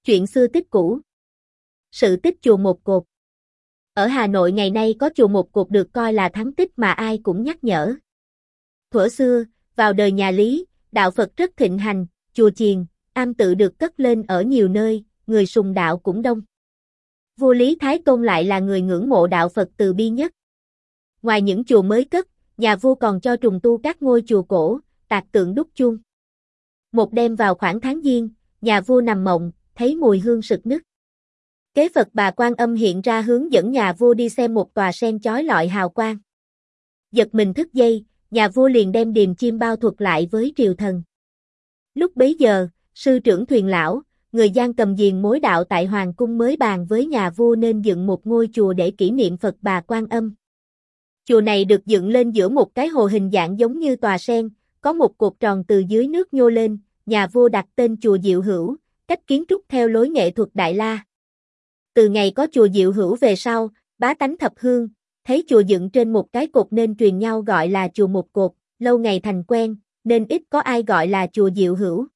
Chuyện xưa tích cũ. Sự tích chùa Một Cột. Ở Hà Nội ngày nay có chùa Một Cột được coi là thắng tích mà ai cũng nhắc nhở. Thuở xưa, vào đời nhà Lý, đạo Phật rất thịnh hành, chùa chiền, am tự được cất lên ở nhiều nơi, người sùng đạo cũng đông. Vua Lý Thái Tôn lại là người ngưỡng mộ đạo Phật từ bi nhất. Ngoài những chùa mới cất, nhà vua còn cho trùng tu các ngôi chùa cổ, tạc tượng đúc chuông. Một đêm vào khoảng tháng Giêng, nhà vua nằm mộng, thấy mùi hương sực nức. Kế Phật Bà Quan Âm hiện ra hướng dẫn nhà vua đi xem một tòa sen chói lọi hào quang. Giật mình thức dậy, nhà vua liền đem điềm chim bao thuật lại với triều thần. Lúc bấy giờ, sư trưởng Thuyền Lão, người Giang cầm diền mối đạo tại Hoàng cung mới bàn với nhà vua nên dựng một ngôi chùa để kỷ niệm Phật Bà Quan Âm. Chùa này được dựng lên giữa một cái hồ hình dạng giống như tòa sen, có một cột tròn từ dưới nước nhô lên, nhà vua đặt tên chùa Diệu Hữu, cách kiến trúc theo lối nghệ thuật Đại La. Từ ngày có chùa Diệu Hữu về sau, bá tánh thập hương, thấy chùa dựng trên một cái cột nên truyền nhau gọi là chùa Một Cột, lâu ngày thành quen, nên ít có ai gọi là chùa Diệu Hữu.